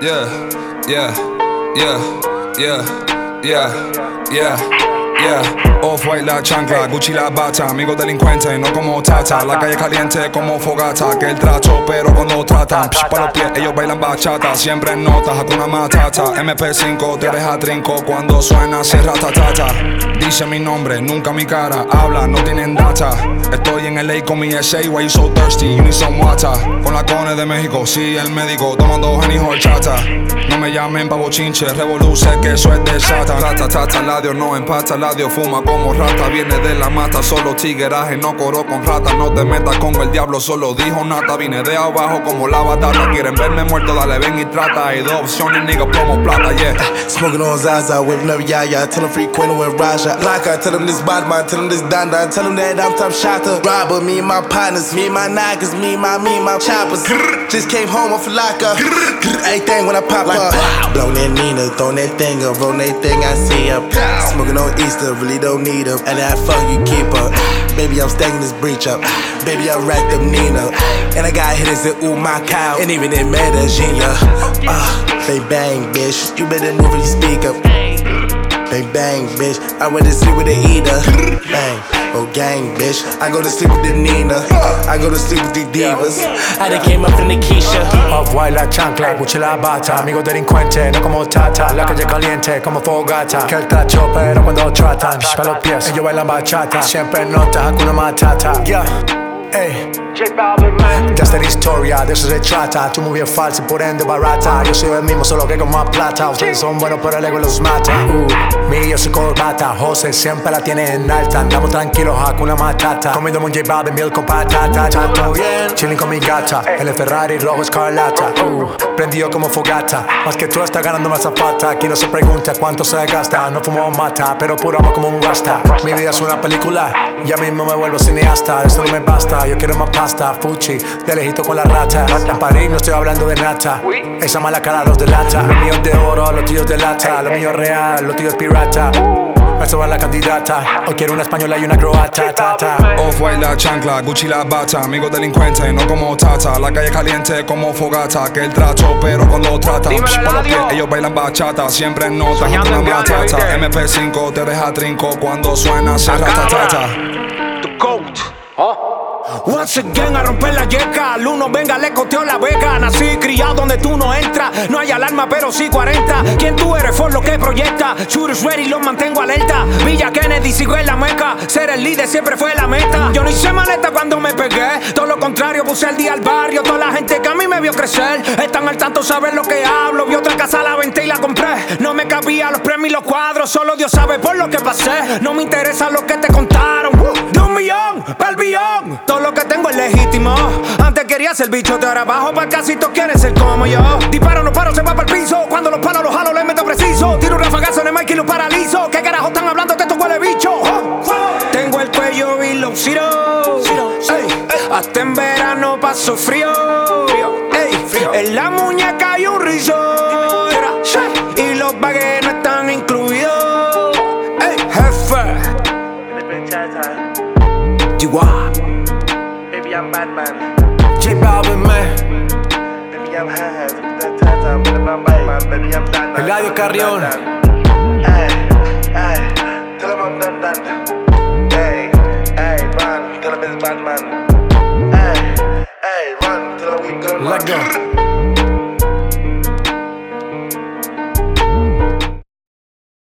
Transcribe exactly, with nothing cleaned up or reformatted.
yeah, yeah, yeah, yeah, yeah, yeah, yeah. Off-white la chancla, Gucci la bata. Amigos delincuentes, no como Tata. La calle caliente como fogata. Que el trato, pero cuando tratan psh, pa' los pies, ellos bailan bachata. Siempre en notas, Hakuna Matata. M P cinco te deja trinco cuando suena se ratatata. Dice mi nombre, nunca mi cara. Habla, no tienen data. Estoy en L A con mi S A. Why you so thirsty? You need some water. Con la cone de México, sí, el médico. Tomando Henny horchata. No me llamen pa' bochinche, revoluce que eso es de Satan. Rata, tata, ladio, no empata, ladio, fuma como rata. Viene de la mata, solo tigueraje, no coro con rata. No te metas con el diablo, solo dijo nata. Vine de abajo como la batata. Quieren verme muerto, dale, ven y trata. Hay dos opciones, nigga, plomo, plata, yeah. Smoking on Zaza with love, yeah, yeah. Tell them free Queen with Raja. Like I tell them this bad man, tell them this Danda. Tell them that I'm top shotter. Robber, me and my partners, me and my niggas, me and my, me and my choppers. Just came home off a locker. Everything when I pop like, up. Blow that Nina, throw that thing up, roll that thing I see up. Smoking on Easter, really don't need up. And that fuck you keep up. Baby, I'm stacking this breach up. Baby, I racked up Nina. And I got hitters that ooh my cow. And even in Medellin, yeah. Uh, they bang, bitch. You better move when you speak up. Bang, bang, bitch. I went to sleep with the eater. Bang. Oh, gang, bitch. I go to sleep with the Nina. I go to sleep with the divas. I done came up in the Keisha. Off-white la chancla, Gucci la bata. Amigo delincuente, no como Tata. La calle caliente como fogata. Que el tracho, pero cuando tratan pa' los pies, ellos bailan bachata. Siempre en nota, Hakuna Matata. Yeah, ey. De esta historia, de eso se trata. Tu movie es falsa y por ende barata. Yo soy el mismo, solo que con más plata. Ustedes son buenos, pero el ego los mata. uh, Mi yo soy corbata. José siempre la tiene en alta. Andamos tranquilos, Hakuna Matata. Comiendo un J Balvin, miel con patata. Chato bien, chilling con mi gata. El Ferrari rojo escarlata. uh, Prendido como fogata. Más que tú estás ganando más zapata. Aquí no se pregunta cuánto se gasta. No fumo mata, pero puro amo como un rasta. Mi vida es una película, ya mismo me vuelvo cineasta. Eso no me basta, yo quiero más pasta. Fuchi, de lejito con la rata. En París no estoy hablando de nata. Esa mala cara los delata. Los míos de oro, los tuyos de lata. Lo mío real, los tuyos pirata. Me sobra la candidata. Hoy quiero una española y una croata. Tata. Off-white la chancla, Gucci la bata. Amigos delincuentes, no como Tata. La calle caliente como fogata. Que el trato, pero cuando tratan pa' los pies, ellos bailan bachata. Siempre en nota, Hakuna Matata. M P cinco te deja trinco cuando suena se ratatata. The GOAT. Oh. Once again a romper la yeca. Al uno venga, le costeo la beca. Nací criado donde tú no entras. No hay alarma, pero sí cuarenta. ¿Quién tú eres? For lo que proyecta. Shooters ready, los mantengo alerta. Villa Kennedy, sigo en la meca. Ser el líder siempre fue la meta. Yo no hice maleta cuando me pegué. Todo lo contrario, puse el día al barrio. Toda la gente que a mí me vio crecer están al tanto, saben lo que hablo. Vi otra casa, la venté y la compré. No me cabía los premios y los cuadros. Solo Dios sabe por lo que pasé. No me interesa lo que te contaron. De un millón pa'l billón. Todo lo que tengo es legítimo. Antes quería ser bicho, de ahora abajo pa' casi todos quieren ser como yo. Disparo, no paro, se va pa'l piso. Cuando los palos los jalo, les meto preciso. Tiro un rafagazo en el mic y lo paralizo. ¿Qué carajo están hablando de estos huele bicho? Oh. Tengo el cuello y los ciro. Ey. Hasta en verano paso frío. Ey. En la muñeca hay un rizo. Y los baguettes no están incluidos. Ey. Jefe. Chihuahua. Baby, I'm Batman. J Balvin, man. Baby, I'm high. Baby, I'm Batman. Baby, I'm Batman. Eladio Carrión. Hey, hey, tell him I'm done, done. Hey, hey, run, tell him it's Batman. Hey, hey, run, tell him we good, man. Let go.